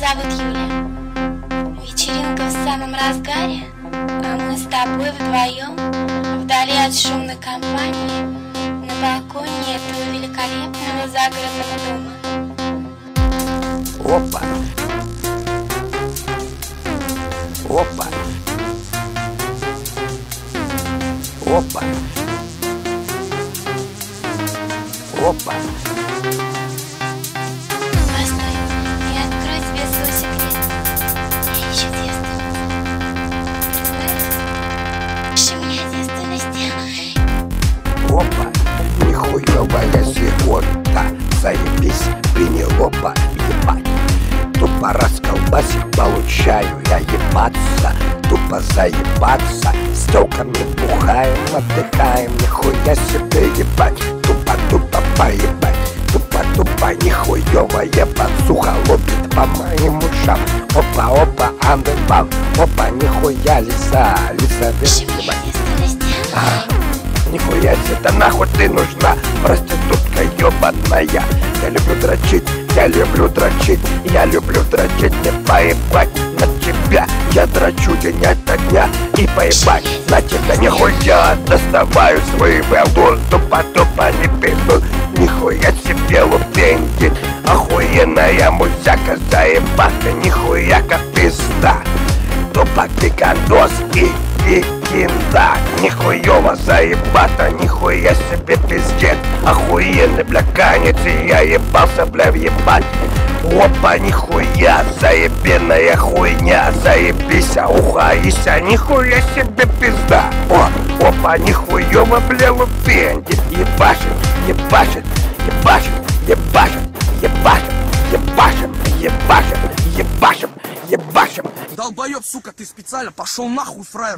зовут Юля. Вечеринка в самом разгаре, а мы с тобой вдвоем, вдали от шумной компании, на балконе этого великолепного загородного дома. Опа! Опа! Опа! Опа! Постой, я открою тебе свой секрет. Я ищу девственность. Знаешь, у меня девственность. Опа! Нихуевая зигота. Заебись, Пенелопа, ебать. Тупо расколбасить получаю я ебаться. Тупо заебаться. С тёлками бухаем, отдыхаем. Нихуя себе ебать. Тупо поебать. Тупо нихуевая подсуха лупит по моим ушам. Опа, андербан. Опа, нихуя лиса ебать. Нихуя себе, да нахуй ты нужна, проститутка ебаная. Я люблю дрочить, я люблю дрочить, я люблю дрочить, не поебать на тебя. Я дрочу день ото дня и поебать на тебя. Нихуя доставаю свой велдун, тупо не пизду. Нихуя себе лупеньки, охуенная музяка, заебака, нихуя как пизда. Тупо пикандос и кинда. Нихуево заебато, нихуя себе пиздец. Охуенный, бля, конец, и я ебался, бля, въебать. Опа, нихуя, заебенная хуйня. Заебись, ухаися, нихуя себе пизда. Опа, нихуево, бля, лупеньки. Ебашим, ебашим, ебашим, ебашим, ебашим, ебашим, ебашим, ебашим, ебашим. Долбоёб, сука, ты специально пошел нахуй, фраер.